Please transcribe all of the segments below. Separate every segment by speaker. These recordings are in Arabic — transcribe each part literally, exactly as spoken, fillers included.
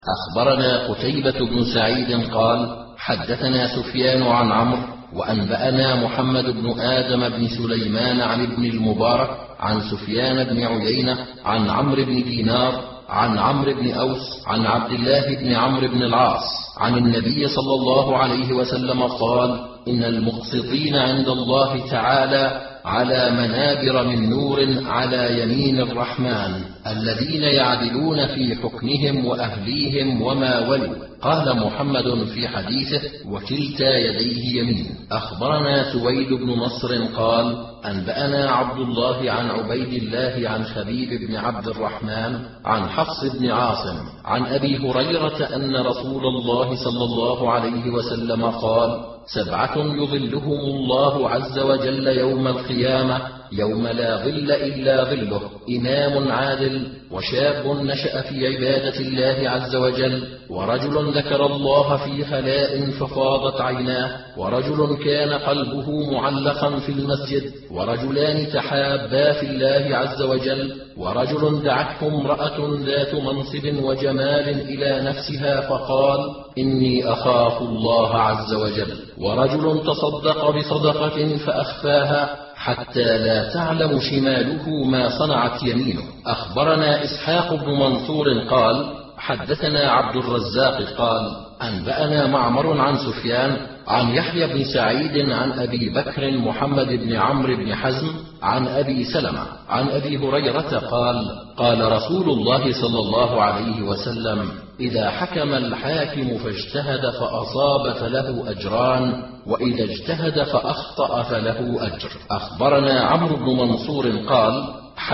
Speaker 1: أخبرنا قتيبة بن سعيد قال حدثنا سفيان عن عمرو وأنبأنا محمد بن آدم بن سليمان عن ابن المبارك عن سفيان بن عيينة عن عمرو بن دينار عن عمرو بن أوس عن عبد الله بن عمرو بن العاص عن النبي صلى الله عليه وسلم قال إن المقسطين عند الله تعالى على منابر من نور على يمين الرحمن الذين يعدلون في حكمهم وأهليهم وما ولوا. قال محمد في حديثه وكلتا يديه يمين. أخبرنا سويد بن نصر قال أنبأنا عبد الله عن عبيد الله عن خبيب بن عبد الرحمن عن حفص بن عاصم عن أبي هريرة أن رسول الله صلى الله عليه وسلم قال سبعة يظلهم الله عز وجل يوم القيامة يوم لا ظل إلا ظله إمام عادل وشاب نشأ في عبادة الله عز وجل ورجل ذكر الله في خلاء ففاضت عيناه ورجل كان قلبه معلقا في المسجد ورجلان تحابا في الله عز وجل ورجل دعته امرأة ذات منصب وجمال إلى نفسها فقال إني أخاف الله عز وجل ورجل تصدق بصدقة فأخفاها حتى لا تعلم شماله ما صنعت يمينه. أخبرنا إسحاق بن منصور قال حدثنا عبد الرزاق قال أنبأنا معمر عن سفيان عن يحيى بن سعيد عن أبي بكر محمد بن عمرو بن حزم عن أبي سلمة عن أبي هريرة قال قال رسول الله صلى الله عليه وسلم إذا حكم الحاكم فاجتهد فأصاب فله أجران وإذا اجتهد فأخطأ فله أجر. أخبرنا عمرو بن منصور قال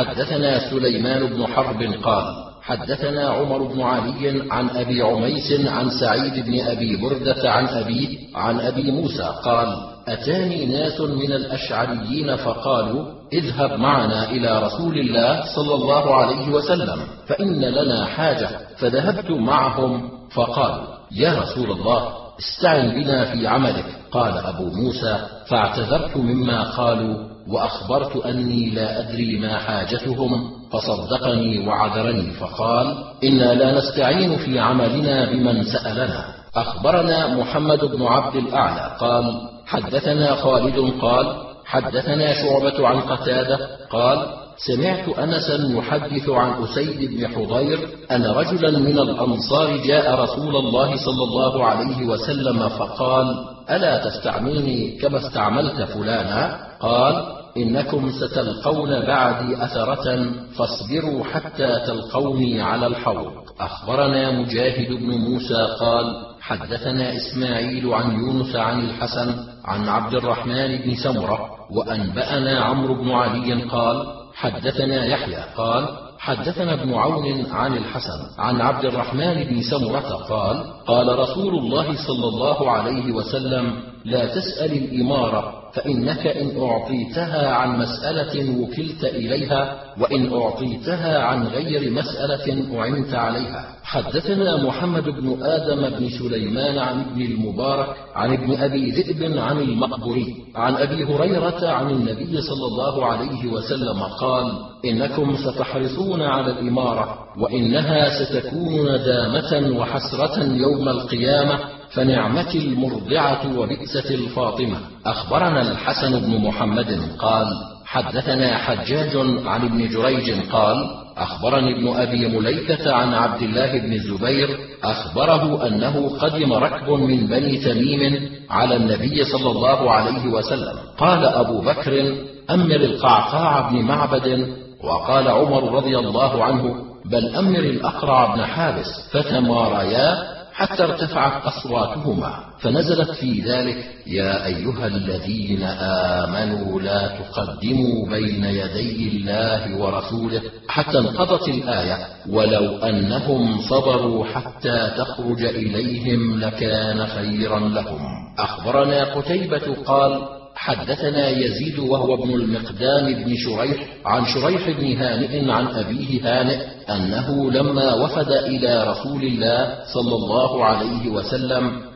Speaker 1: حدثنا سليمان بن حرب قال حدثنا عمر بن علي عن أبي عميس عن سعيد بن أبي بردة عن أبيه عن أبي موسى قال أتاني ناس من الأشعريين فقالوا اذهب معنا إلى رسول الله صلى الله عليه وسلم فإن لنا حاجة. فذهبت معهم فقالوا يا رسول الله استعن بنا في عملك. قال أبو موسى فاعتذرت مما قالوا وأخبرت أني لا أدري ما حاجتهم فصدقني وعذرني فقال إنا لا نستعين في عملنا بمن سألنا. أخبرنا محمد بن عبد الأعلى قال حدثنا خالد قال حدثنا شعبة عن قتادة قال سمعت أنسا يحدث عن أسيد بن حضير أن رجلا من الأنصار جاء رسول الله صلى الله عليه وسلم فقال ألا تستعملني كما استعملت فلانا؟ قال إنكم ستلقون بعدي أثرة فاصبروا حتى تلقوني على الحوض. أخبرنا مجاهد بن موسى قال حدثنا إسماعيل عن يونس عن الحسن عن عبد الرحمن بن سمرة وأنبأنا عمرو بن علي قال حدثنا يحيى قال حدثنا ابن عون عن الحسن عن عبد الرحمن بن سمرة قال قال رسول الله صلى الله عليه وسلم لا تسأل الإمارة فإنك إن أعطيتها عن مسألة وكلت إليها وإن أعطيتها عن غير مسألة أعنت عليها. حدثنا محمد بن آدم بن سليمان عن ابن المبارك عن ابن أبي ذئب عن المقبري عن أبي هريرة عن النبي صلى الله عليه وسلم قال إنكم ستحرصون على الإمارة وإنها ستكون ندامة وحسرة يوم القيامة فنعمة المرضعة وبئسة الفاطمة. أخبرنا الحسن بن محمد قال حدثنا حجاج عن ابن جريج قال أخبرني ابن أبي مليكة عن عبد الله بن الزبير أخبره أنه قدم ركب من بني تميم على النبي صلى الله عليه وسلم. قال أبو بكر أمر القعقاع بن معبد وقال عمر رضي الله عنه بل أمر الأقرع بن حابس فتماريا حتى ارتفعت أصواتهما فنزلت في ذلك يا أيها الذين آمنوا لا تقدموا بين يدي الله ورسوله حتى انقضت الآية ولو أنهم صبروا حتى تخرج إليهم لكان خيرا لهم. أخبرنا قتيبة قال حدثنا يزيد وهو ابن المقدام بن شريح عن شريح بن هانئ عن أبيه هانئ أنه لما وفد إلى رسول الله صلى الله عليه وسلم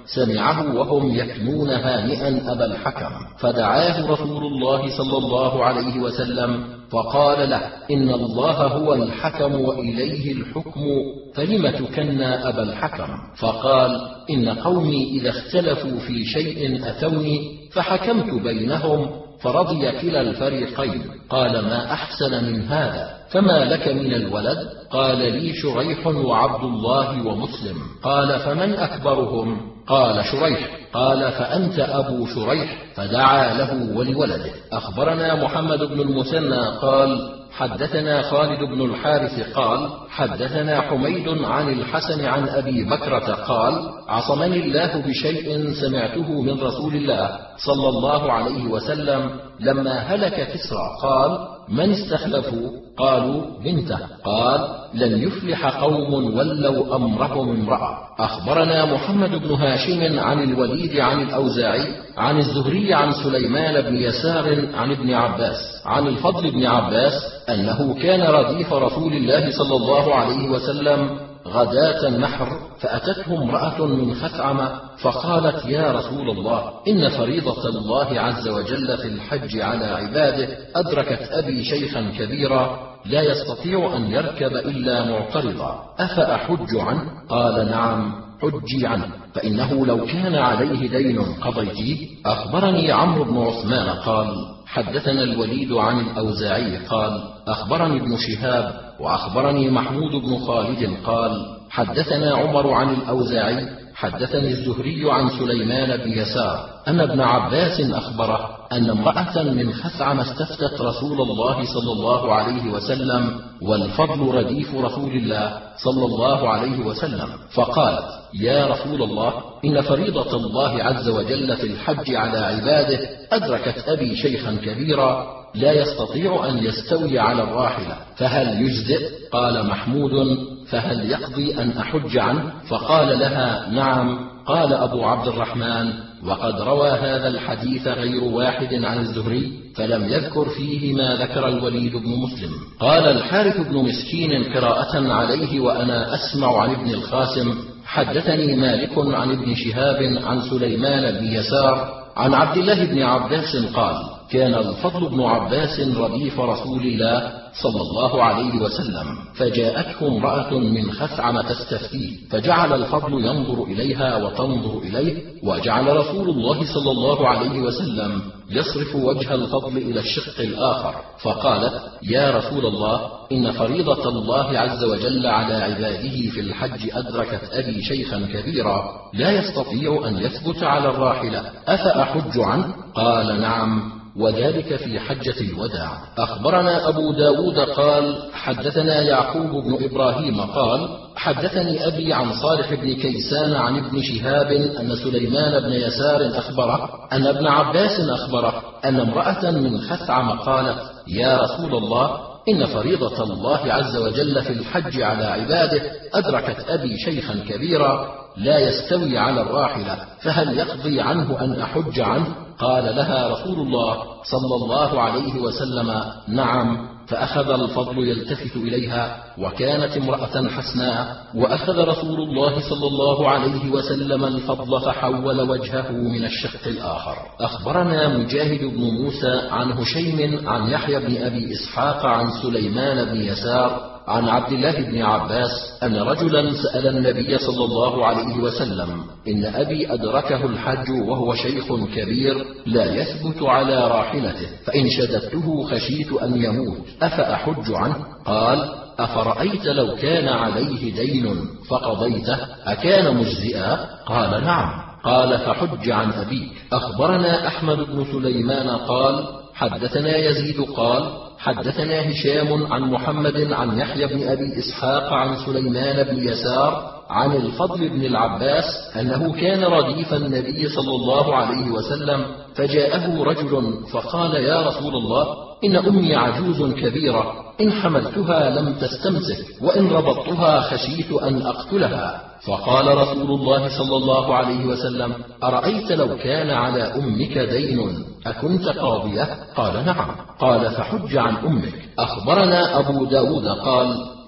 Speaker 1: سمعه وهم يكنون هانئا أبا الحكم، فدعاه رسول الله صلى الله عليه وسلم فقال له: إن الله هو الحكم وإليه الحكم، فلم تكنى أبا الحكم؟ فقال: إن قومي إذا اختلفوا في شيء أتوني فحكمت بينهم فرضي كلا الفريقين. قال: ما أحسن من هذا، فما لك من الولد؟ قال: لي شريح وعبد الله ومسلم. قال: فمن أكبرهم؟ قال: شريح. قال: فأنت أبو شريح. فدعا له ولولده. أخبرنا محمد بن المثنى قال: حدثنا خالد بن الحارث قال: حدثنا حميد عن الحسن عن أبي بكرة قال: عصمني الله بشيء سمعته من رسول الله صلى الله عليه وسلم لما هلك كسرى. قال: من استخلفوا؟ قالوا: بنته. قال: لن يفلح قوم ولوا أمرهم امرأة. أخبرنا محمد بن هاشم عن الوليد عن الأوزاعي عن الزهري عن سليمان بن يسار عن ابن عباس عن الفضل بن عباس أنه كان رديف رسول الله صلى الله عليه وسلم غداة النحر، فأتته امرأة من خثعم فقالت: يا رسول الله، إن فريضة الله عز وجل في الحج على عباده أدركت أبي شيخا كبيرا لا يستطيع أن يركب إلا معترضا، أفأحج عنه؟ قال: نعم، حجي عنه، فإنه لو كان عليه دين قضيتيه. أخبرني عمرو بن عثمان قال: حدثنا الوليد عن الأوزاعي قال: أخبرني ابن شهاب وأخبرني محمود بن خالد قال: حدثنا عمر عن الأوزاعي حدثني الزهري عن سليمان بن يسار أن ابن عباس أخبره أن امرأة من خثعم استفتت رسول الله صلى الله عليه وسلم والفضل رديف رسول الله صلى الله عليه وسلم، فقالت: يا رسول الله، إن فريضة الله عز وجل في الحج على عباده أدركت أبي شيخا كبيرا لا يستطيع أن يستوي على الراحلة، فهل يجزئ؟ قال محمود: فهل يقضي أن أحج عنه؟ فقال لها: نعم. قال أبو عبد الرحمن: وقد روى هذا الحديث غير واحد عن الزهري، فلم يذكر فيه ما ذكر الوليد بن مسلم. قال الحارث بن مسكين قراءة عليه وأنا أسمع عن ابن القاسم: حدثني مالك عن ابن شهاب عن سليمان بن يسار عن عبد الله بن عباس قال: كان الفضل بن عباس رديف رسول الله صلى الله عليه وسلم، فجاءته امرأة من خثعم تستفتيه، فجعل الفضل ينظر إليها وتنظر إليه، وجعل رسول الله صلى الله عليه وسلم يصرف وجه الفضل إلى الشق الآخر، فقالت: يا رسول الله، إن فريضة الله عز وجل على عباده في الحج أدركت أبي شيخا كبيرا لا يستطيع أن يثبت على الراحلة، أفأحج عنه؟ قال: نعم، وذلك في حجة الوداع. أخبرنا أبو داود قال: حدثنا يعقوب بن إبراهيم قال: حدثني أبي عن صالح بن كيسان عن ابن شهاب أن سليمان بن يسار أخبره أن ابن عباس أخبره أن امرأة من خثعم قالت: يا رسول الله، إن فريضة الله عز وجل في الحج على عباده أدركت أبي شيخا كبيرا لا يستوي على الراحلة، فهل يقضي عنه أن أحج عنه؟ قال لها رسول الله صلى الله عليه وسلم: نعم. فأخذ الفضل يلتفت إليها، وكانت امرأة حسناء، وأخذ رسول الله صلى الله عليه وسلم الفضل فحول وجهه من الشق الآخر. أخبرنا مجاهد بن موسى عن هشيم عن يحيى بن أبي إسحاق عن سليمان بن يسار عن عبد الله بن عباس أن رجلا سأل النبي صلى الله عليه وسلم: إن أبي أدركه الحج وهو شيخ كبير لا يثبت على راحلته، فإن شددته خشيت أن يموت، أفأحج عنه؟ قال: أفرأيت لو كان عليه دين فقضيته أكان مجزئا؟ قال: نعم. قال: فحج عن أبيك. أخبرنا أحمد بن سليمان قال: حدثنا يزيد قال: حدثنا هشام عن محمد عن يحيى بن أبي إسحاق عن سليمان بن يسار عن الفضل بن العباس أنه كان رديف النبي صلى الله عليه وسلم، فجاءه رجل فقال: يا رسول الله، إن أمي عجوز كبيرة، إن حملتها لم تستمسك، وإن ربطتها خشيت أن أقتلها. فقال رسول الله صلى الله عليه وسلم: أرأيت لو كان على أمك دين أكنت قاضية؟ قال: نعم. قال: فحج عن أمك. أخبرنا أبو داود قال: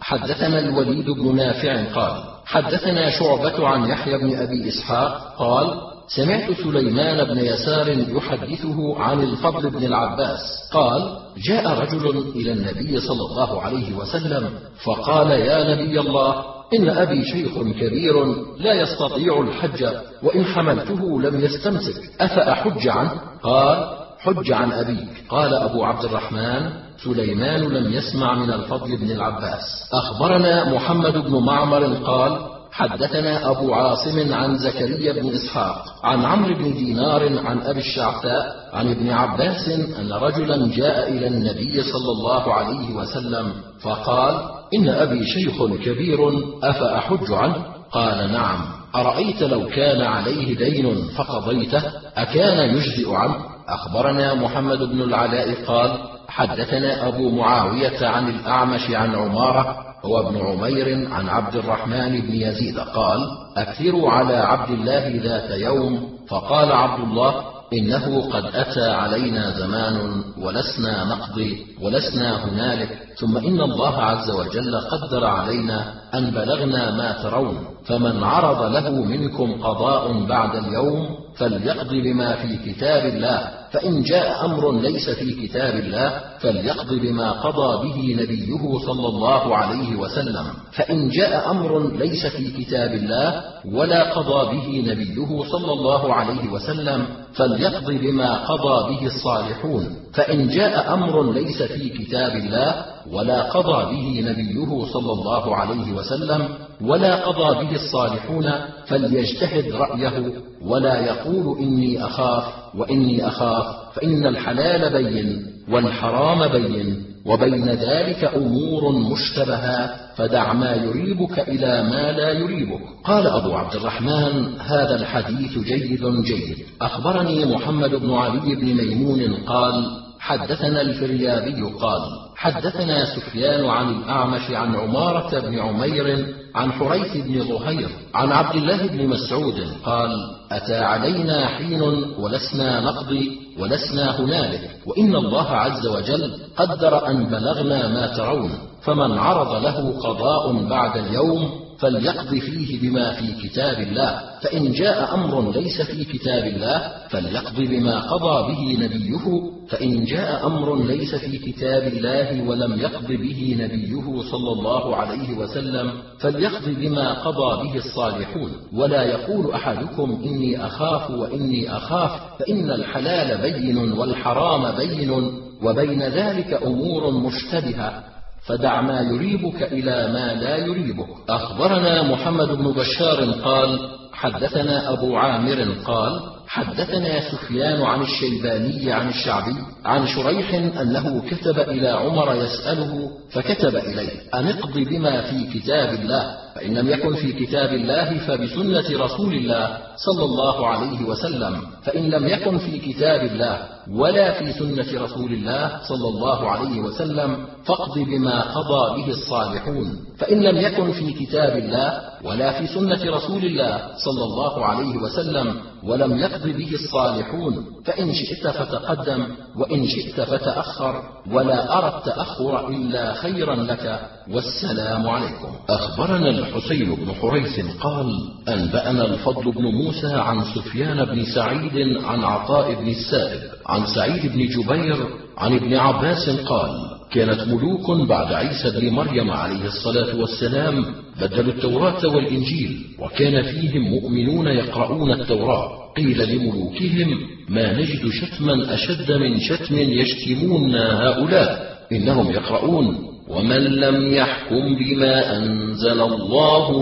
Speaker 1: حدثنا الوليد بن نافع قال حدثنا شعبة عن يحيى بن أبي إسحاق قال سمعت سليمان بن يسار يحدثه عن الفضل بن العباس قال جاء رجل إلى النبي صلى الله عليه وسلم فقال يا نبي الله إن أبي شيخ كبير لا يستطيع الحج وإن حملته لم يستمسك أفأحج عنه؟ قال حج عن أبيك. قال أبو عبد الرحمن سليمان لم يسمع من الفضل بن العباس. أخبرنا محمد بن معمر قال حدثنا أبو عاصم عن زكريا بن إسحاق عن عمرو بن دينار عن أبي الشعثاء عن ابن عباس أن رجلا جاء إلى النبي صلى الله عليه وسلم فقال إن أبي شيخ كبير أفأحج عنه؟ قال نعم. أرأيت لو كان عليه دين فقضيته أكان يجزئ عنه؟ أخبرنا محمد بن العلاء قال حدثنا أبو معاوية عن الأعمش عن عمارة هو ابن عمير عن عبد الرحمن بن يزيد قال أكثروا على عبد الله ذات يوم فقال عبد الله إنه قد أتى علينا زمان ولسنا نقضي ولسنا هنالك ثم إن الله عز وجل قدر علينا أن بلغنا ما ترون فمن عرض له منكم قضاء بعد اليوم فليقض بما في كتاب الله فإن جاء أمر ليس في كتاب الله فليقض بما قضى به نبيه صلى الله عليه وسلم فإن جاء أمر ليس في كتاب الله ولا قضى به نبيه صلى الله عليه وسلم فليقض بما قضى به الصالحون فإن جاء أمر ليس في كتاب الله ولا قضى به نبيه صلى الله عليه وسلم ولا قضى به الصالحون فليجتهد رأيه ولا يقول إني أخاف وإني أخاف فإن الحلال بين والحرام بين وبين ذلك أمور مشتبهات فدع ما يريبك إلى ما لا يريبك. قال أبو عبد الرحمن هذا الحديث جيد جيد. أخبرني محمد بن علي بن ميمون قال حدثنا الفريابي قال حدثنا سفيان عن الأعمش عن عمارة بن عمير عن حريث بن ظهير عن عبد الله بن مسعود قال أتى علينا حين ولسنا نقضي ولسنا هنالك وإن الله عز وجل قدر أن بلغنا ما ترون فمن عرض له قضاء بعد اليوم فليقض فيه بما في كتاب الله فإن جاء أمر ليس في كتاب الله فليقض بما قضى به نبيه فإن جاء أمر ليس في كتاب الله ولم يقض به نبيه صلى الله عليه وسلم فليقض بما قضى به الصالحون ولا يقول أحدكم إني أخاف وإني أخاف فإن الحلال بين والحرام بين وبين ذلك أمور مشتبهة فدع ما يريبك إلى ما لا يريبك. أخبرنا محمد بن بشار قال حدثنا أبو عامر قال حدثنا سفيان عن الشيباني عن الشعبي عن شريح أنه كتب إلى عمر يسأله فكتب إليه أن اقض بما في كتاب الله فإن لم يكن في كتاب الله فبسنة رسول الله صلى الله عليه وسلم فإن لم يكن في كتاب الله ولا في سنة رسول الله صلى الله عليه وسلم فاقض بما قضى به الصالحون فإن لم يكن في كتاب الله ولا في سنة رسول الله صلى الله عليه وسلم ولم يقض به الصالحون فإن شئت فتقدم وإن شئت فتأخر ولا أرى التأخر إلا خيرا لك والسلام عليكم. أخبرنا الحسين بن حريث قال أنبأنا الفضل بن موسى عن سفيان بن سعيد عن عطاء بن السائب عن سعيد بن جبير عن ابن عباس قال كانت ملوك بعد عيسى بن مريم عليه الصلاة والسلام بدلوا التوراة والإنجيل وكان فيهم مؤمنون يقرؤون التوراة قيل لملوكهم ما نجد شتما أشد من شتم يشتمون هؤلاء إنهم يقرؤون ومن لم يحكم بما أنزل الله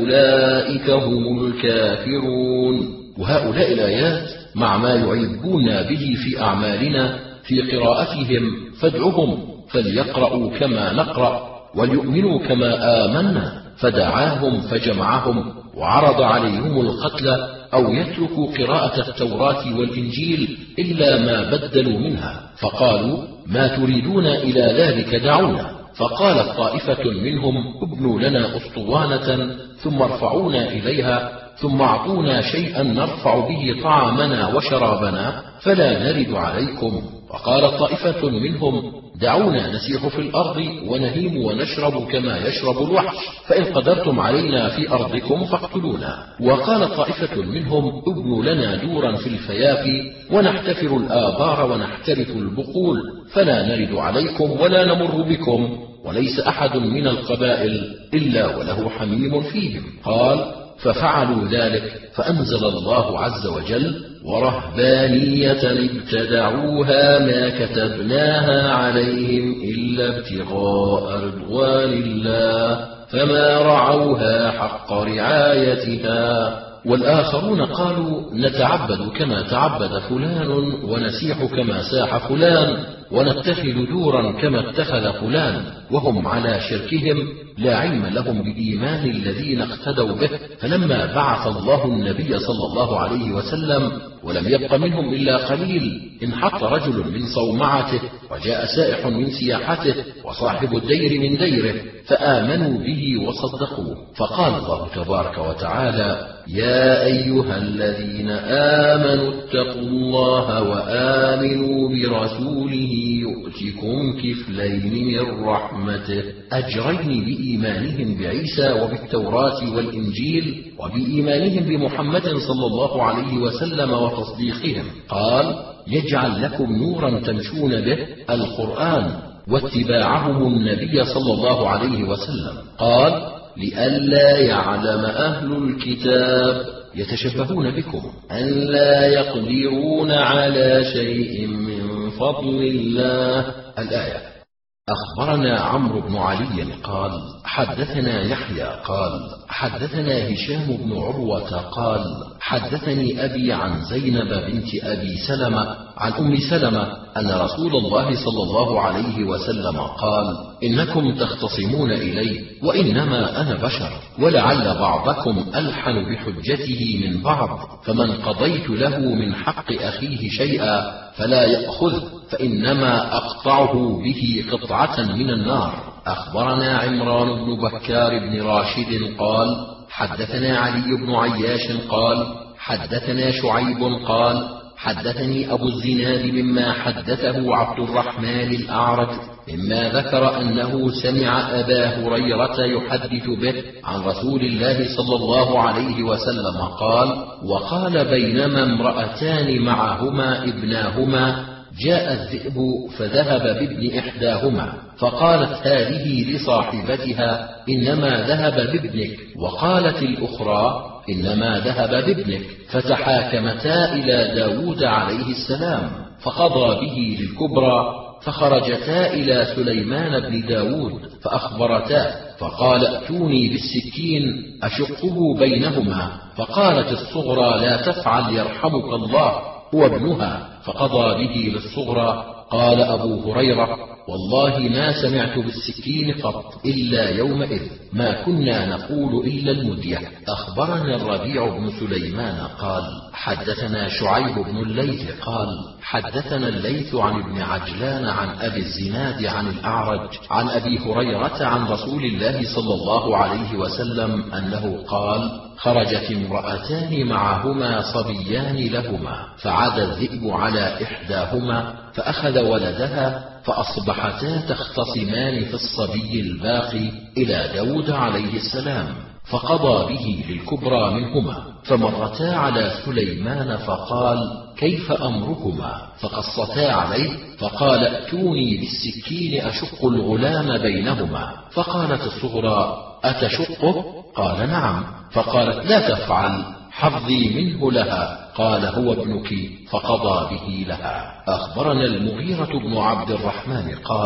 Speaker 1: فأولئك هم الكافرون وهؤلاء الآيات مع ما يعيبون به في أعمالنا في قراءتهم فادعهم فليقرأوا كما نقرأ وليؤمنوا كما آمنا فدعاهم فجمعهم وعرض عليهم القتل أو يتركوا قراءة التوراة والإنجيل إلا ما بدلوا منها فقالوا ما تريدون إلى ذلك دعونا فقالت طائفة منهم ابنوا لنا أسطوانة ثم ارفعونا إليها ثم اعطونا شيئا نرفع به طعامنا وشرابنا فلا نرد عليكم وقالت طائفة منهم دعونا نسيح في الأرض ونهيم ونشرب كما يشرب الوحش، فإن قدرتم علينا في أرضكم فاقتلونا. وقال طائفة منهم ابنوا لنا دورا في الفيافي ونحتفر الآبار ونحترث البقول فلا نرد عليكم ولا نمر بكم، وليس أحد من القبائل إلا وله حميم فيهم. قال ففعلوا ذلك، فأنزل الله عز وجل ورهبانية ابتدعوها ما كتبناها عليهم إلا ابتغاء رضوان الله فما رعوها حق رعايتها. والآخرون قالوا نتعبد كما تعبد فلان ونسيح كما ساح فلان ونتخذ دورا كما اتخذ فلان، وهم على شركهم لا علم لهم بإيمان الذين اقتدوا به. فلما بعث الله النبي صلى الله عليه وسلم ولم يبق منهم إلا قليل انحط رجل من صومعته وجاء سائح من سياحته وصاحب الدير من ديره فآمنوا به وصدقوه. فقال الله تبارك وتعالى يا أيها الذين آمنوا اتقوا الله وآمنوا برسوله يؤتكم كفلين من رحمته، أجرين بإيمانهم بعيسى وبالتوراة والإنجيل وبإيمانهم بمحمد صلى الله عليه وسلم وتصديقهم. قال يجعل لكم نورا تمشون به القرآن واتباعهم النبي صلى الله عليه وسلم. قال لئلا يعلم أهل الكتاب يتشبهون بكم أن لا يقدرون على شيء من فضل الله. الآية. أخبرنا عمرو بن علي قال حدثنا يحيى قال حدثنا هشام بن عروة قال حدثني أبي عن زينب بنت أبي سلمة عن أم سلمة أن رسول الله صلى الله عليه وسلم قال إنكم تختصمون إلي وإنما أنا بشر، ولعل بعضكم ألحن بحجته من بعض، فمن قضيت له من حق أخيه شيئا فلا يأخذ فإنما أقطعه به قطعة من النار. أخبرنا عمران بن بكار بن راشد قال حدثنا علي بن عياش قال حدثنا شعيب قال حدثني أبو الزناد مما حدثه عبد الرحمن الأعرج مما ذكر أنه سمع أبا هريرة يحدث به عن رسول الله صلى الله عليه وسلم قال وقال بينما امرأتان معهما ابناهما جاء الذئب فذهب بابن إحداهما فقالت هذه لصاحبتها إنما ذهب بابنك، وقالت الأخرى إنما ذهب بابنك، فتحاكمتا إلى داود عليه السلام فقضى به للكبرى، فخرجتا إلى سليمان بن داود فأخبرتاه فقال ائتوني بالسكين أشقه بينهما، فقالت الصغرى لا تفعل يرحمك الله هو ابنها، فقضى به للصغرى. قال أبو هريرة والله ما سمعت بالسكين قط إلا يومئذ، ما كنا نقول إلا المدية. أخبرنا الربيع بن سليمان قال حدثنا شعيب بن الليث قال حدثنا الليث عن ابن عجلان عن أبي الزناد عن الأعرج عن أبي هريرة عن رسول الله صلى الله عليه وسلم أنه قال خرجت امرأتان معهما صبيان لهما فعاد الذئب على إحداهما فأخذ ولدها فأصبحتا تختصمان في الصبي الباقي إلى داود عليه السلام، فقضى به للكبرى منهما، فمرتا على سليمان فقال كيف أمركما؟ فقصتا عليه فقال ائتوني بالسكين أشق الغلام بينهما، فقالت الصغرى أتشقه؟ قال نعم، فقالت لا تفعل حظي منه لها، قال هو ابنك، فقضى به لها. أخبرنا المغيرة بن عبد الرحمن قال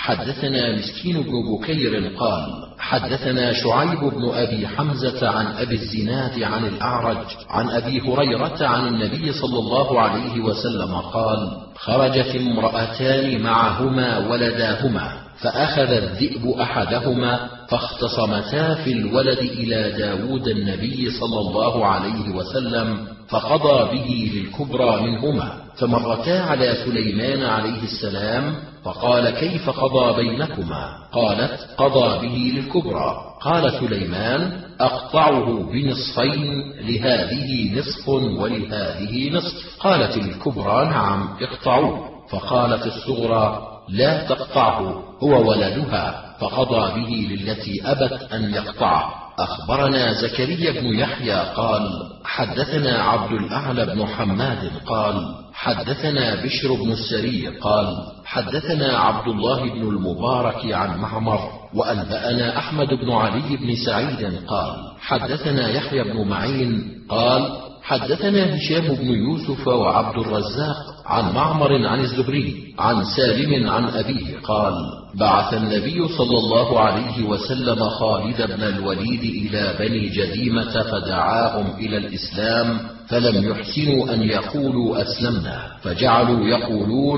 Speaker 1: حدثنا مسكين بن بكير قال حدثنا شعيب بن أبي حمزة عن أبي الزناد عن الأعرج عن أبي هريرة عن النبي صلى الله عليه وسلم قال خرجت امرأتان معهما ولداهما فأخذ الذئب أحدهما فاختصمتا في الولد إلى داود النبي صلى الله عليه وسلم فقضى به للكبرى منهما، فمرتا على سليمان عليه السلام فقال كيف قضى بينكما؟ قالت قضى به للكبرى. قال سليمان أقطعه بنصفين لهذه نصف ولهذه نصف. قالت الكبرى نعم اقطعوه. فقالت الصغرى لا تقطعه هو ولدها، فقضى به للتي أبت أن يقطعه. أخبرنا زكريا بن يحيى قال حدثنا عبد الأعلى بن حماد قال حدثنا بشر بن السري قال حدثنا عبد الله بن المبارك عن معمر وأنبأنا أحمد بن علي بن سعيد قال حدثنا يحيى بن معين قال حدثنا هشام بن يوسف وعبد الرزاق عن معمر عن الزهري عن سالم عن أبيه قال بعث النبي صلى الله عليه وسلم خالد بن الوليد إلى بني جذيمة فدعاهم إلى الإسلام، فلم يحسنوا أن يقولوا أسلمنا، فجعلوا يقولون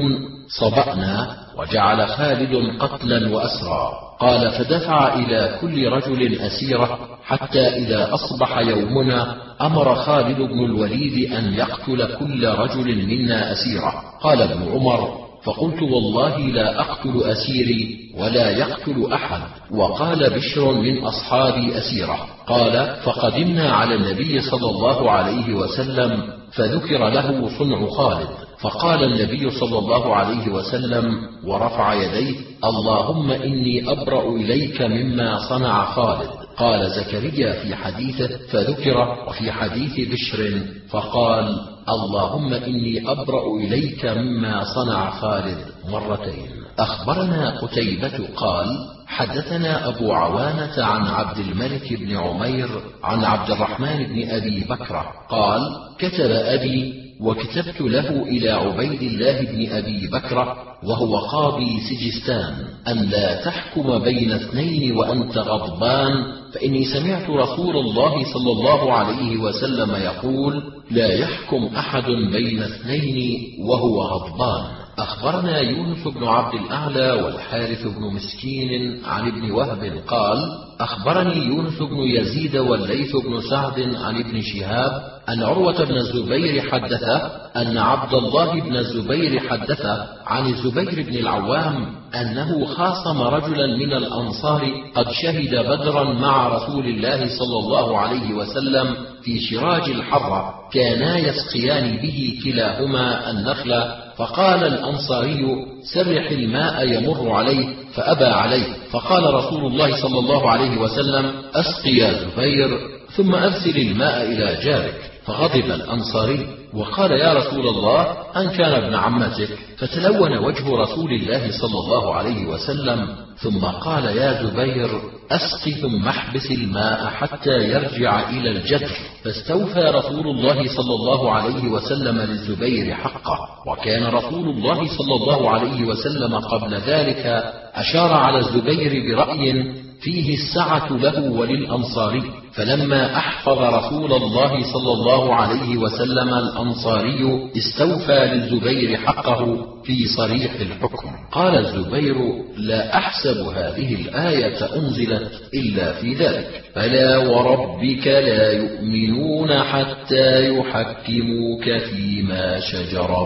Speaker 1: صبأنا، وجعل خالد قتلا وأسرى. قال فدفع إلى كل رجل أسيرة، حتى إذا أصبح يومنا أمر خالد بن الوليد أن يقتل كل رجل منا أسيرة. قال ابن عمر فقلت والله لا أقتل أسيري ولا يقتل أحد. وقال بشر من أصحابي أسيرة. قال فقدمنا على النبي صلى الله عليه وسلم فذكر له صنع خالد، فقال النبي صلى الله عليه وسلم ورفع يديه اللهم إني أبرأ إليك مما صنع خالد. قال زكريا في حديثه فذكر، وفي حديث بشر فقال اللهم إني أبرأ إليك مما صنع خالد مرتين. أخبرنا قتيبة قال حدثنا أبو عوانة عن عبد الملك بن عمير عن عبد الرحمن بن أبي بكر قال كتب أبي وكتبت له إلى عبيد الله بن أبي بكر وهو قاضي سجستان أن لا تحكم بين اثنين وأنت غضبان، فإني سمعت رسول الله صلى الله عليه وسلم يقول لا يحكم أحد بين اثنين وهو غضبان. أخبرنا يونس بن عبد الأعلى والحارث بن مسكين عن ابن وهب قال أخبرني يونس بن يزيد والليث بن سعد عن ابن شهاب أن عروة بن الزبير حدثه أن عبد الله بن الزبير حدثه عن الزبير بن العوام أنه خاصم رجلا من الأنصار قد شهد بدرا مع رسول الله صلى الله عليه وسلم في شراج الحرة، كانا يسقيان به كلاهما النخل، فقال الأنصاري سرح الماء يمر عليه، فأبى عليه، فقال رسول الله صلى الله عليه وسلم أسق يا زبير ثم أرسل الماء إلى جارك، فغضب الأنصاري وقال يا رسول الله أن كان ابن عمتك، فتلون وجه رسول الله صلى الله عليه وسلم، ثم قال يا زبير أسق ثم احبس الماء حتى يرجع إلى الجدر، فاستوفى رسول الله صلى الله عليه وسلم للزبير حقه. وكان رسول الله صلى الله عليه وسلم قبل ذلك أشار على الزبير برأي فيه السعة له وللأنصاري، فلما أحفظ رسول الله صلى الله عليه وسلم الأنصاري استوفى للزبير حقه في صريح الحكم. قال الزبير لا أحسب هذه الآية أنزلت إلا في ذلك، فلا وربك لا يؤمنون حتى يحكموك فيما شجر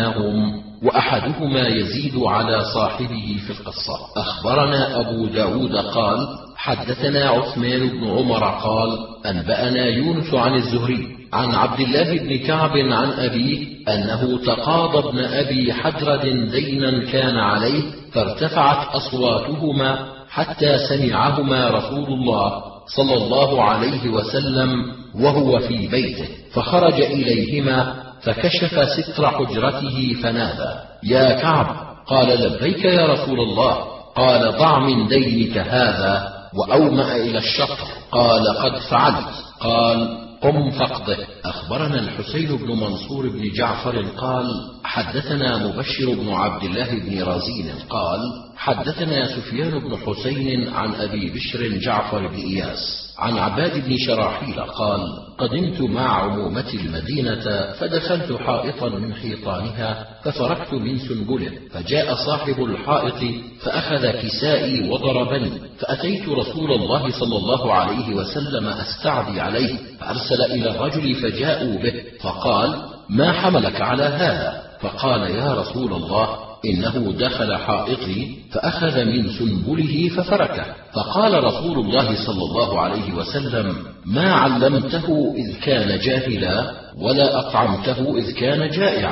Speaker 1: بينهم وأحدهما يزيد على صاحبه في القصة. أخبرنا أبو داود قال حدثنا عثمان بن عمر قال أنبأنا يونس عن الزهري عن عبد الله بن كعب عن أبيه أنه تقاضى ابن أبي حدرد دينا كان عليه، فارتفعت أصواتهما حتى سمعهما رسول الله صلى الله عليه وسلم وهو في بيته، فخرج إليهما فكشف ستر حجرته فنادى يا كعب، قال لبيك يا رسول الله، قال ضع من دينك هذا، وأومأ إلى الشطر، قال قد فعلت، قال قم فاقضه. أخبرنا الحسين بن منصور بن جعفر قال حدثنا مبشر بن عبد الله بن رزين قال حدثنا سفيان بن حسين عن أبي بشر جعفر بن إياس عن عباد بن شراحيل قال قدمت مع عمومة المدينة فدخلت حائطا من حيطانها ففرقت من سنبله، فجاء صاحب الحائط فأخذ كسائي وضربني، فأتيت رسول الله صلى الله عليه وسلم أستعدي عليه، فأرسل إلى الرجل فجاءوا به، فقال ما حملك على هذا؟ فقال يا رسول الله إنه دخل حائطي فأخذ من سنبله ففركه. فقال رسول الله صلى الله عليه وسلم ما علمته إذ كان جاهلا ولا أطعمته إذ كان جائعا،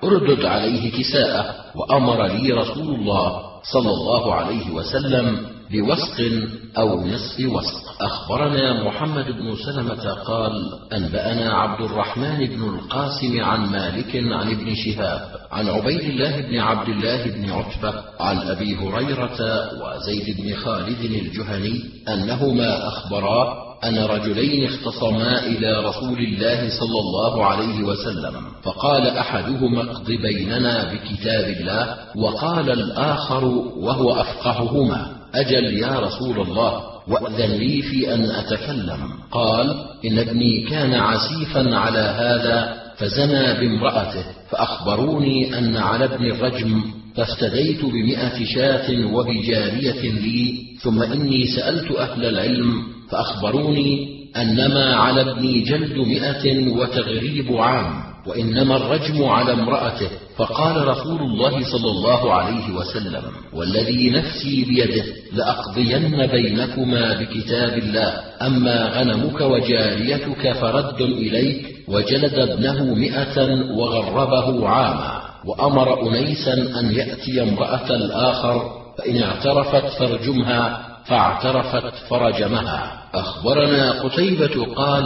Speaker 1: اردد عليه كساءه. وأمر لي رسول الله صلى الله عليه وسلم بوسق أو نصف وسق. أخبرنا محمد بن سلمة قال أنبأنا عبد الرحمن بن القاسم عن مالك عن ابن شهاب عن عبيد الله بن عبد الله بن عتبة عن أبي هريرة وزيد بن خالد الجهني أنهما أخبرا أن رجلين اختصما إلى رسول الله صلى الله عليه وسلم، فقال أحدهما اقض بيننا بكتاب الله، وقال الآخر وهو أفقههما أجل يا رسول الله، وأذن لي في أن أتكلم. قال إن ابني كان عسيفا على هذا فزنى بامرأته، فأخبروني أن على ابن الرجم، فافتديت بمئة شاة وبجارية لي، ثم إني سألت أهل العلم فأخبروني أنما على ابني جلد مئة وتغريب عام، وإنما الرجم على امرأته. فقال رسول الله صلى الله عليه وسلم والذي نفسي بيده لأقضين بينكما بكتاب الله، أما غنمك وجاريتك فرد إليك، وجلد ابنه مئة وغربه عاما. وأمر أنيسا أن يأتي امرأة الآخر، فإن اعترفت فارجمها، فاعترفت فرجمها. أخبرنا قتيبة قال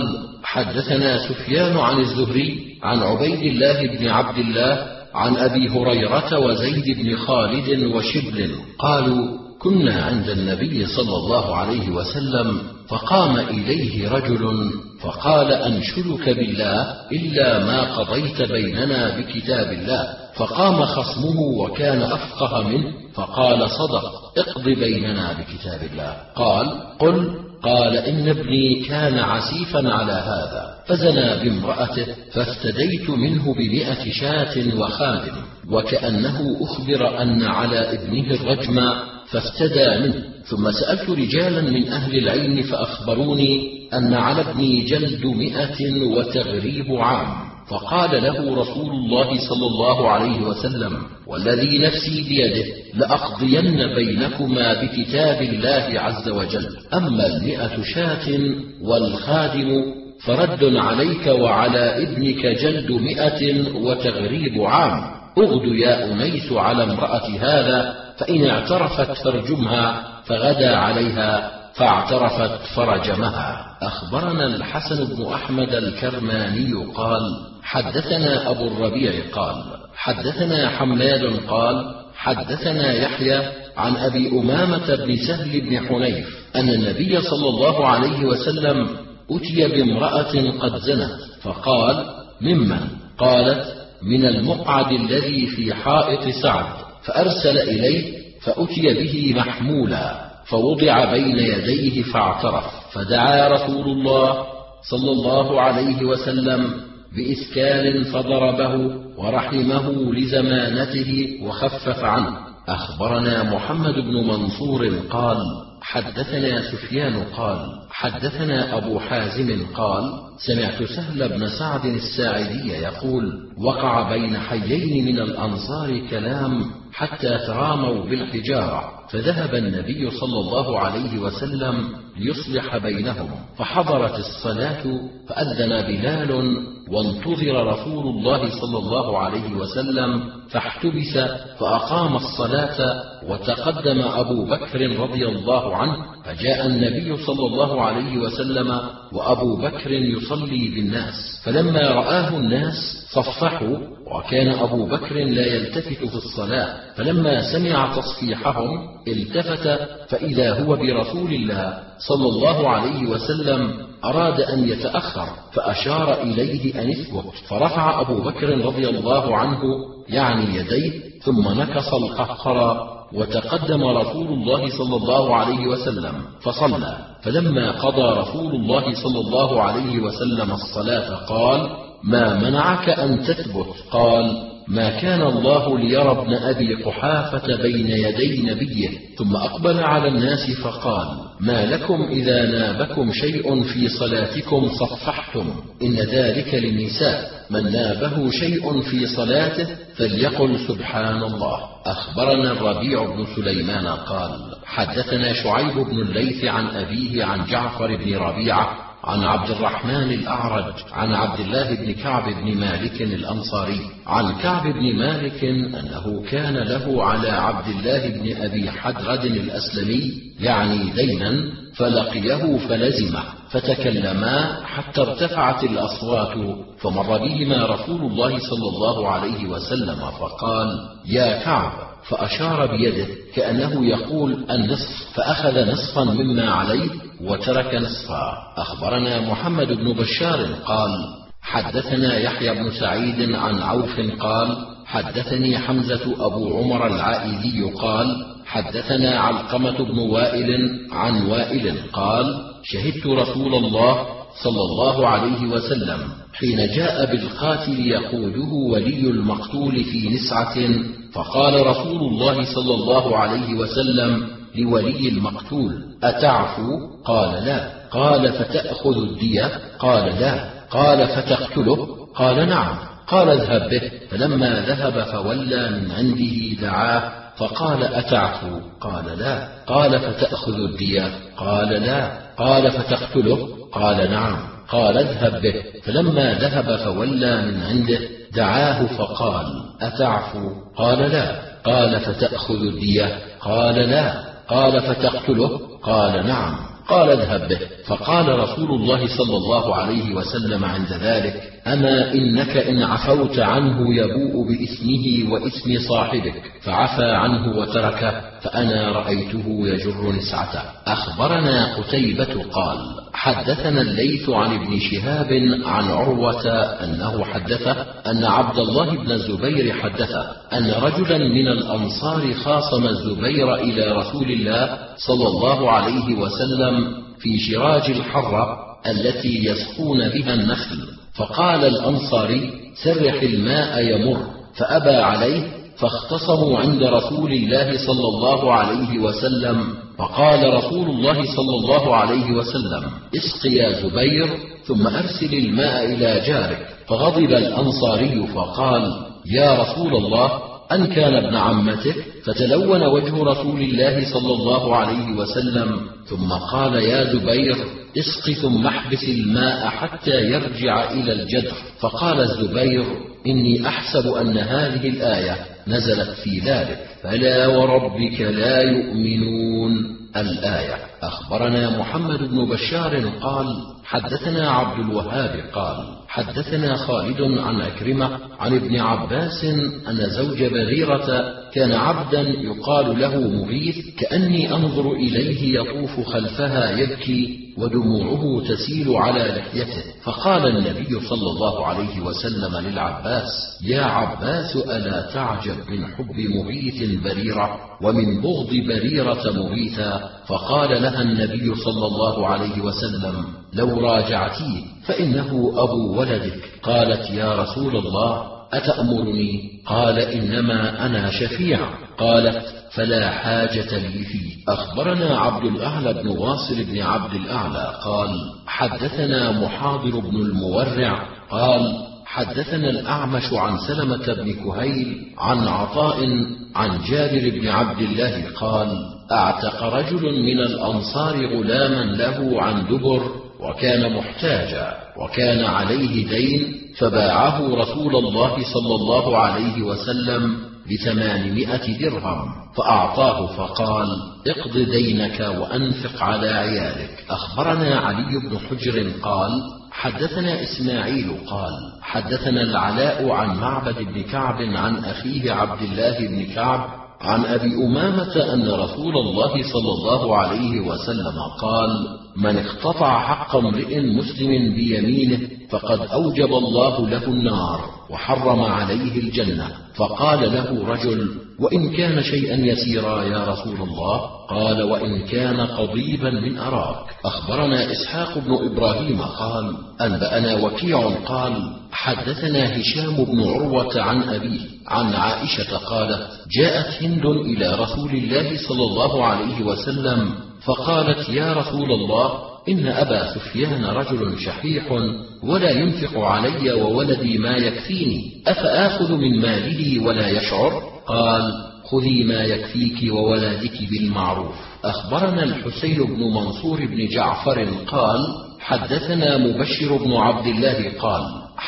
Speaker 1: حدثنا سفيان عن الزهري عن عبيد الله بن عبد الله عن أبي هريرة وزيد بن خالد وشبل قالوا كنا عند النبي صلى الله عليه وسلم، فقام إليه رجل فقال أنشدك بالله إلا ما قضيت بيننا بكتاب الله. فقام خصمه وكان أفقه منه فقال صدق، اقض بيننا بكتاب الله. قال قل. قال إن ابني كان عسيفا على هذا فزنى بامرأته، فافتديت منه بمئة شاة وخادم، وكأنه أخبر أن على ابنه الرجم فافتدى منه. ثم سألت رجالا من أهل العلم فأخبروني أن على ابني جلد مئة وتغريب عام. فقال له رسول الله صلى الله عليه وسلم والذي نفسي بيده لأقضين بينكما بكتاب الله عز وجل، أما المئة شاة والخادم فرد عليك، وعلى ابنك جلد مئة وتغريب عام. اغد يا أنيس على امرأة هذا، فإن اعترفت فارجمها، فغدا عليها فاعترفت فرجمها. أخبرنا الحسن بن أحمد الكرماني قال حدثنا أبو الربيع قال حدثنا حماد قال حدثنا يحيى عن أبي أمامة بن سهل بن حنيف أن النبي صلى الله عليه وسلم أتي بامرأة قد زنت، فقال ممن؟ قالت من المقعد الذي في حائط سعد، فأرسل إليه فأتي به محمولا، فوضع بين يديه فاعترف، فدعا رسول الله صلى الله عليه وسلم بإسكال فضربه ورحمه لزمانته وخفف عنه. أخبرنا محمد بن منصور قال حدثنا سفيان قال حدثنا أبو حازم قال سمعت سهل بن سعد الساعدي يقول وقع بين حيين من الأنصار كلام حتى تراموا بالحجارة، فذهب النبي صلى الله عليه وسلم ليصلح بينهم، فحضرت الصلاة فأذن بلال وانتظر رسول الله صلى الله عليه وسلم فاحتبس، فأقام الصلاة وتقدم أبو بكر رضي الله عنه، فجاء النبي صلى الله عليه وسلم وأبو بكر يصلي بالناس، فلما رآه الناس صفحوا، وكان أبو بكر لا يلتفت في الصلاة، فلما سمع تصفيحهم التفت فإذا هو برسول الله صلى الله عليه وسلم، أراد أن يتأخر فأشار إليه أن اثبت، فرفع أبو بكر رضي الله عنه يعني يديه ثم نكص القهقرى، وتقدم رسول الله صلى الله عليه وسلم فصلى، فلما قضى رسول الله صلى الله عليه وسلم الصلاة قال ما منعك أن تثبت؟ قال ما كان الله ليرى ابن أبي قحافة بين يدي نبيه، ثم أقبل على الناس فقال ما لكم إذا نابكم شيء في صلاتكم صفحتم؟ إن ذلك للنساء، من نابه شيء في صلاته فليقل سبحان الله. أخبرنا الربيع بن سليمان قال حدثنا شعيب بن الليث عن أبيه عن جعفر بن ربيعة عن عبد الرحمن الأعرج عن عبد الله بن كعب بن مالك الأنصاري عن كعب بن مالك أنه كان له على عبد الله بن أبي حدرد الأسلمي يعني دينا، فلقيه فلزمه، فتكلما حتى ارتفعت الأصوات، فمر بهما رسول الله صلى الله عليه وسلم فقال: يا كعب، فأشار بيده كأنه يقول النصف، فأخذ نصفا مما عليه وترك نصفا. أخبرنا محمد بن بشار قال: حدثنا يحيى بن سعيد عن عوف قال: حدثني حمزة أبو عمر العائذي قال: حدثنا علقمة بن وائل عن وائل قال: شهدت رسول الله صلى الله عليه وسلم حين جاء بالقاتل يقوده ولي المقتول في نسعة، فقال رسول الله صلى الله عليه وسلم لولي المقتول: أتعفو؟ قال: لا. قال: فتأخذ الدية؟ قال: لا. قال: فتقتله؟ قال: نعم. قال: اذهب به. فلما ذهب فولى من عنده دعاه فقال: أتعفو؟ قال: لا. قال: فتأخذ الدية؟ قال: لا. قال: فتقتله؟ قال: نعم. قال: اذهب به. فلما ذهب فولى من عنده دعاه فقال: أتعفو؟ قال: لا. قال: فتأخذ الدية؟ قال: لا. قال: فتقتله؟ قال: نعم. قال: اذهب به. فقال رسول الله صلى الله عليه وسلم عند ذلك: أما إنك إن عفوت عنه يبوء بإثمه وإثم صاحبك، فعفى عنه وتركه، فأنا رأيته يجر نسعته. أخبرنا قتيبة قال: حدثنا الليث عن ابن شهاب عن عروة أنه حدثه أن عبد الله بن الزبير حدثه أن رجلا من الأنصار خاصم الزبير إلى رسول الله صلى الله عليه وسلم في شراج الحرة التي يسقون بها النخل، فقال الأنصاري: سرح الماء يمر، فأبى عليه، فاختصموا عند رسول الله صلى الله عليه وسلم، فقال رسول الله صلى الله عليه وسلم: اسق يا زبير ثم أرسل الماء إلى جارك. فغضب الأنصاري فقال: يا رسول الله، أن كان ابن عمتك؟ فتلون وجه رسول الله صلى الله عليه وسلم، ثم قال: يا زبير، اسق ثم احبس الماء حتى يرجع إلى الجدر. فقال الزبير: إني أحسب أن هذه الآية نزلت في ذلك، فلا وربك لا يؤمنون. الآية. أخبرنا محمد بن بشار قال: حدثنا عبد الوهاب قال: حدثنا خالد عن أكرمة عن ابن عباس أن زوج بريرة كان عبدا يقال له مغيث، كأني أنظر إليه يطوف خلفها يبكي ودموعه تسيل على لحيته. فقال النبي صلى الله عليه وسلم للعباس: يا عباس، ألا تعجب من حب مغيث بريرة ومن بغض بريرة مغيثا؟ فقال لها النبي صلى الله عليه وسلم: لو راجعتيه فإنه أبو ولدك. قالت: يا رسول الله، أتأمرني؟ قال: إنما أنا شفيع. قالت: فلا حاجة لي فيه. أخبرنا عبد الأعلى بن واصل بن عبد الأعلى قال: حدثنا محاضر بن المورع قال: حدثنا الأعمش عن سلمة بن كهيل عن عطاء عن جابر بن عبد الله قال: أعتق رجل من الأنصار غلاما له عن دبر، وكان محتاجا وكان عليه دين، فباعه رسول الله صلى الله عليه وسلم بثمانمائة درهم، فأعطاه فقال: اقض دينك وأنفق على عيالك. أخبرنا علي بن حجر قال: حدثنا إسماعيل قال: حدثنا العلاء عن معبد بن كعب عن أخيه عبد الله بن كعب عن أبي أمامة أن رسول الله صلى الله عليه وسلم قال: من اقتطع حق امرئ مسلم بيمينه فقد أوجب الله له النار وحرم عليه الجنة. فقال له رجل: وإن كان شيئا يسيرا يا رسول الله؟ قال: وإن كان قضيبا من أراك. أخبرنا إسحاق بن إبراهيم قال: أنبأنا وكيع قال: حدثنا هشام بن عروة عن أبيه عن عائشة قالت: جاءت هند إلى رسول الله صلى الله عليه وسلم فقالت: يا رسول الله، إن أبا سفيان رجل شحيح ولا ينفق علي وولدي ما يكفيني، أفآخذ من ماله ولا يشعر؟ قال: خذي ما يكفيك وولدك بالمعروف. أخبرنا الحسين بن منصور بن جعفر قال: حدثنا مبشر بن عبد الله قال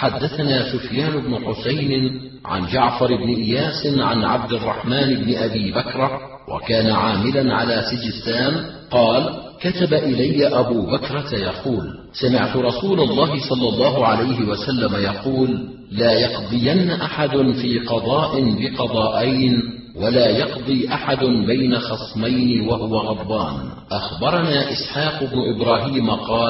Speaker 1: حدثنا سفيان بن حسين عن جعفر بن إياس عن عبد الرحمن بن أبي بكر وكان عاملا على سجستان قال كتب إلي أبو بكرة يقول سمعت رسول الله صلى الله عليه وسلم يقول لا يقضين أحد في قضاء بقضاءين ولا يقضي أحد بين خصمين وهو غضبان. أخبرنا إسحاق بن إبراهيم قال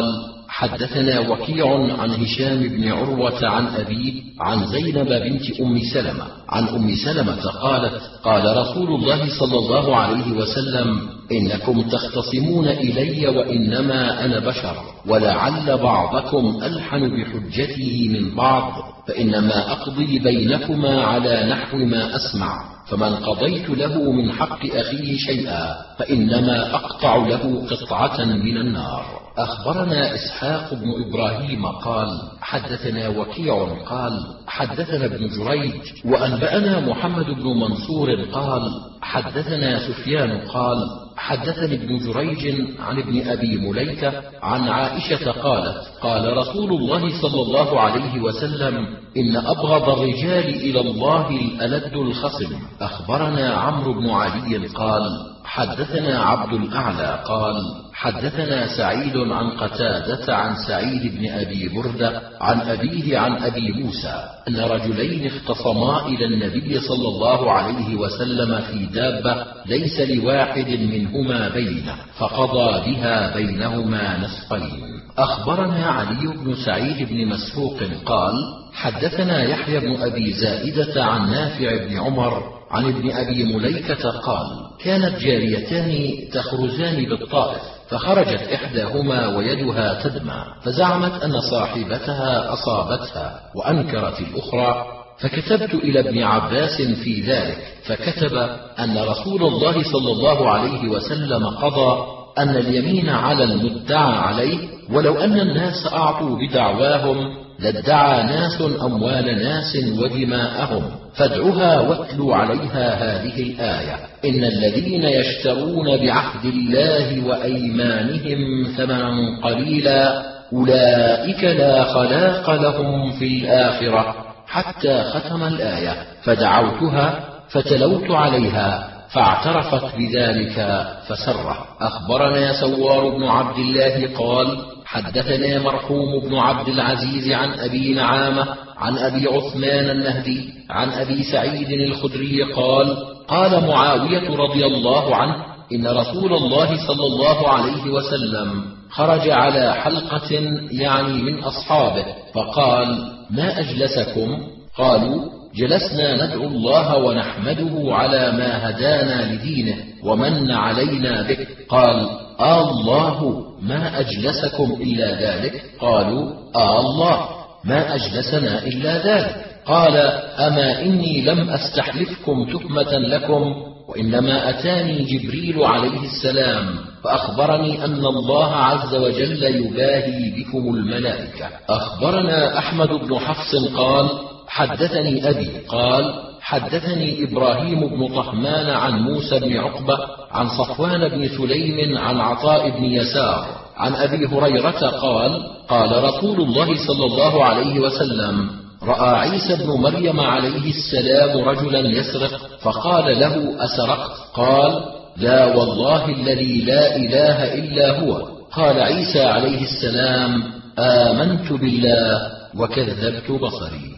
Speaker 1: حدثنا وكيع عن هشام بن عروة عن أبيه عن زينب بنت أم سلمة عن أم سلمة قالت قال رسول الله صلى الله عليه وسلم إنكم تختصمون إلي وإنما أنا بشر ولعل بعضكم ألحن بحجته من بعض فإنما أقضي بينكما على نحو ما أسمع فمن قضيت له من حق أخيه شيئا فإنما أقطع له قطعة من النار. أخبرنا إسحاق بن إبراهيم قال حدثنا وكيع قال حدثنا ابن جريج وأنبأنا محمد بن منصور قال حدثنا سفيان قال حدثني ابن جريج عن ابن أبي مليكة عن عائشة قالت قال رسول الله صلى الله عليه وسلم إن أبغض الرجال إلى الله الألد الخصم. أخبرنا عمرو بن علي قال حدثنا عبد الأعلى قال حدثنا سعيد عن قتادة عن سعيد بن أبي بردة عن أبيه عن أبي موسى أن رجلين اختصما إلى النبي صلى الله عليه وسلم في دابة ليس لواحد منهما بينه فقضى بها بينهما نصفين. أخبرنا علي بن سعيد بن مسروق قال حدثنا يحيى بن أبي زائدة عن نافع بن عمر عن ابن أبي مليكة قال كانت جاريتان تخرجان بالطائف فخرجت إحداهما ويدها تدمع فزعمت أن صاحبتها أصابتها وأنكرت الأخرى فكتبت إلى ابن عباس في ذلك فكتب أن رسول الله صلى الله عليه وسلم قضى أن اليمين على المدعى عليه ولو أن الناس أعطوا بدعواهم لادعى ناس أموال ناس ودماءهم فادعها واتلوا عليها هذه الآية إن الذين يشترون بعهد الله وأيمانهم ثمنا قليلا أولئك لا خلاق لهم في الآخرة حتى ختم الآية فدعوتها فتلوت عليها فاعترفت بذلك فسره. أخبرنا سوار بن عبد الله قال حدثنا مرحوم بن عبد العزيز عن أبي نعامة عن أبي عثمان النهدي عن أبي سعيد الخدري قال قال معاوية رضي الله عنه إن رسول الله صلى الله عليه وسلم خرج على حلقة يعني من أصحابه فقال ما أجلسكم؟ قالوا جلسنا ندعو الله ونحمده على ما هدانا لدينه ومن علينا به. قال آه الله ما أجلسكم إلا ذلك؟ قالوا آه الله ما أجلسنا إلا ذلك. قال أما إني لم أستحلفكم تهمة لكم وإنما أتاني جبريل عليه السلام فأخبرني أن الله عز وجل يباهي بكم الملائكة. أخبرنا أحمد بن حفص قال حدثني أبي قال حدثني إبراهيم بن طهمان عن موسى بن عقبة عن صفوان بن سليم عن عطاء بن يسار عن أبي هريرة قال قال رسول الله صلى الله عليه وسلم رأى عيسى بن مريم عليه السلام رجلا يسرق فقال له أسرقت؟ قال لا والله الذي لا إله إلا هو. قال عيسى عليه السلام آمنت بالله وكذبت بصري.